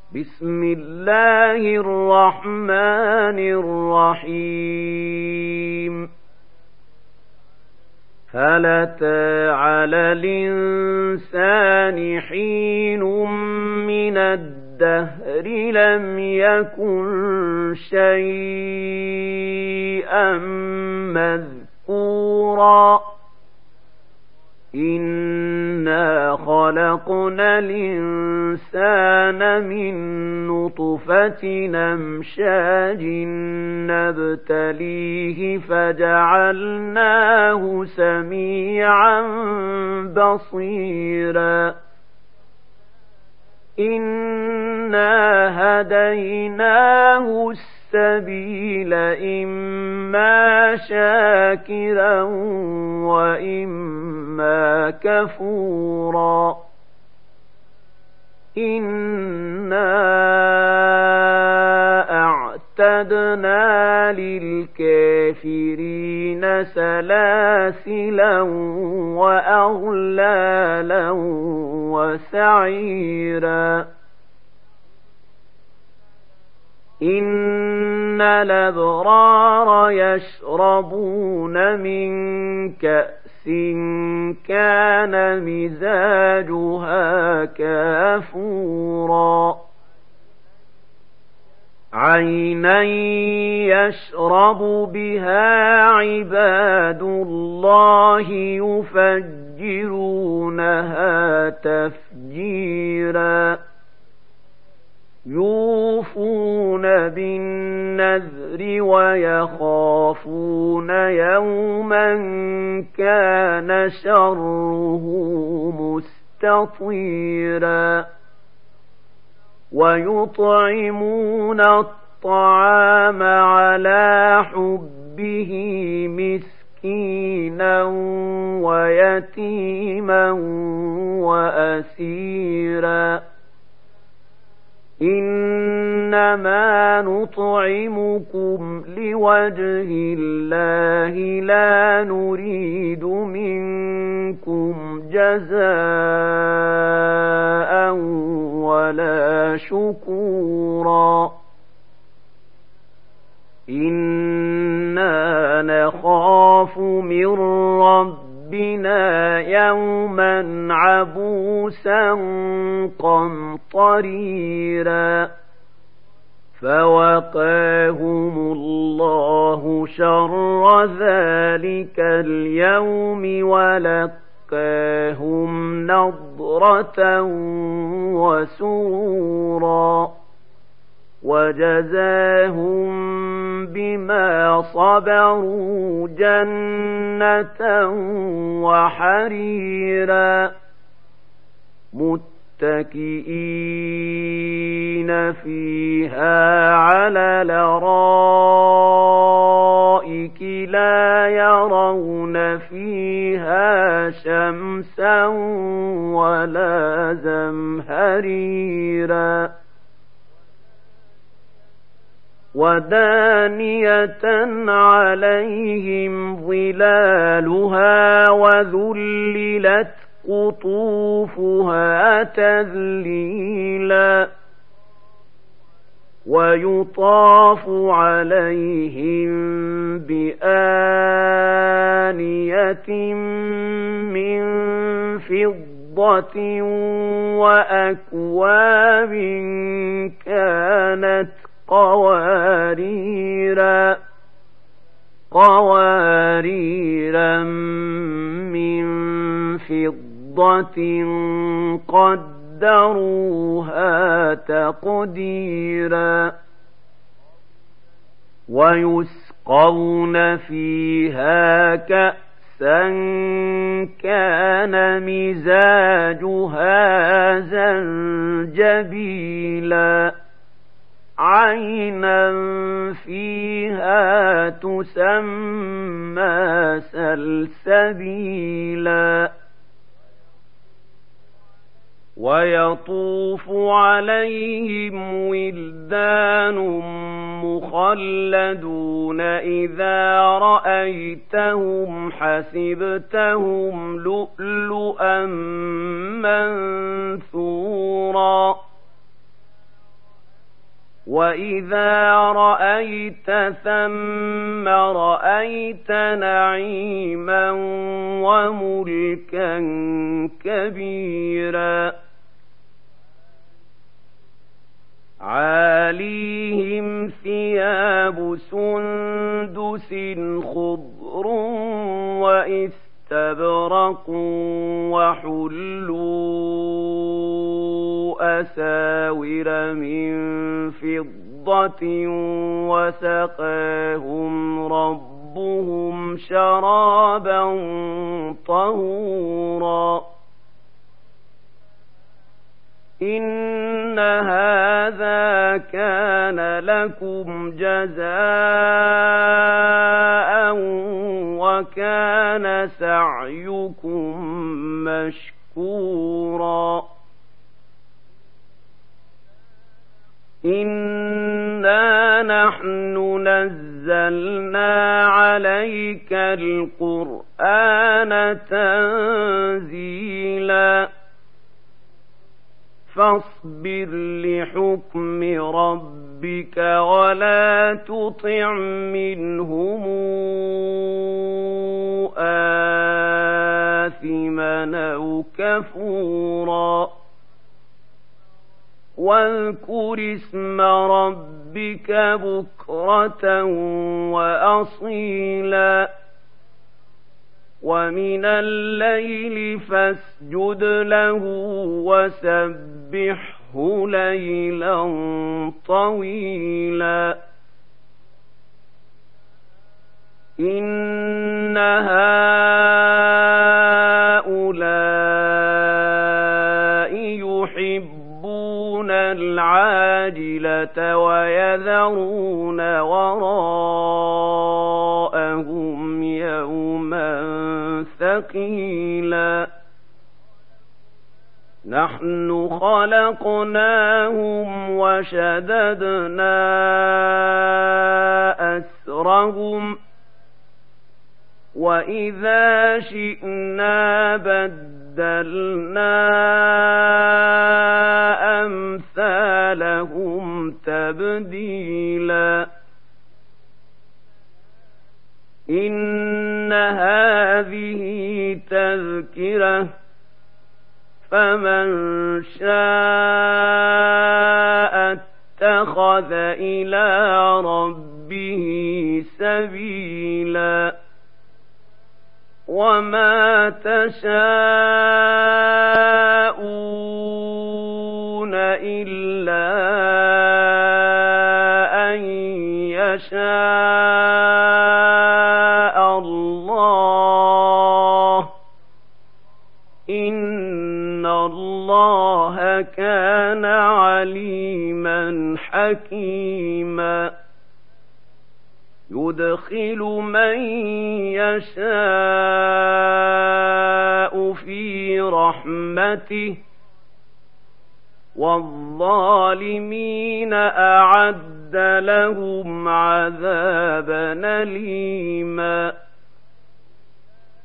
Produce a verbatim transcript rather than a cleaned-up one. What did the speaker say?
بسم الله الرحمن الرحيم هل أتى على الإنسان حين من الدهر لم يكن شيئا مذكورا إنا خلقنا الإنسان من نطفة أمشاج نبتليه فجعلناه سميعا بصيرا إنا هديناه السبيل إما شاكرا وإما كفورا إنا أعتدنا للكافرين سلاسلا وأغلالا وسعيرا إن الأبرار يشربون من كأس كان مزاجها كافورا عينا يشرب بها عباد الله يفجرونها تفجيرا يوفون بالنذر ويخافون يوما كان شره مستطيرا ويطعمون الطعام على حبه مسكينا ويتيما وأسيرا إنما نطعمكم لوجه الله لا نريد منكم جزاء ولا شكورا إنا نخاف من ربنا بنا يوما عبوسا قمطريرا فوقاهم الله شر ذلك اليوم ولقاهم نضرة وسرورا وجزاهم بما صبروا جنة وحريرا متكئين فيها على الأرائك لا يرون فيها شمسا ولا زمهريرا ودانية عليهم ظلالها وذللت قطوفها تذليلا ويطاف عليهم بآنية من فضة وأكواب كانت قواريرا قواريرا من فضة قدروها تقديرا ويسقون فيها كأسا كان مزاجها زنجبيلا عينا فيها تسمى سلسبيلا ويطوف عليهم ولدان مخلدون إذا رأيتهم حسبتهم لؤلؤا منثورا وإذا رأيت ثم رأيت نعيما وملكا كبيرا عاليهم ثياب سندس خضر واستبرق وحلوا أساور من فضة وسقاهم ربهم شرابا طهورا إن هذا كان لكم جزاء وكان سعيكم مشكورا إنا نحن نزلنا عليك القرآن تنزيلا فاصبر لحكم ربك ولا تطع منهم آثما أو كفورا واذكر اسم ربك بكرة وأصيلا ومن الليل فاسجد له وسبحه ليلا طويلا إن هؤلاء يحبون العاجلة ويذرون وراءهم يوما ثقيلا نحن خلقناهم وشددنا أسرهم وإذا شئنا بدلنا أمثالهم تبديلا إن هذه تذكرة فمن شاء اتخذ إلى ربه سبيلا وما تشاءون إلا أن يشاء الله إن الله كان عليما حكيما يدخل من يشاء في رحمته والظالمين أعد لهم عذابا أليما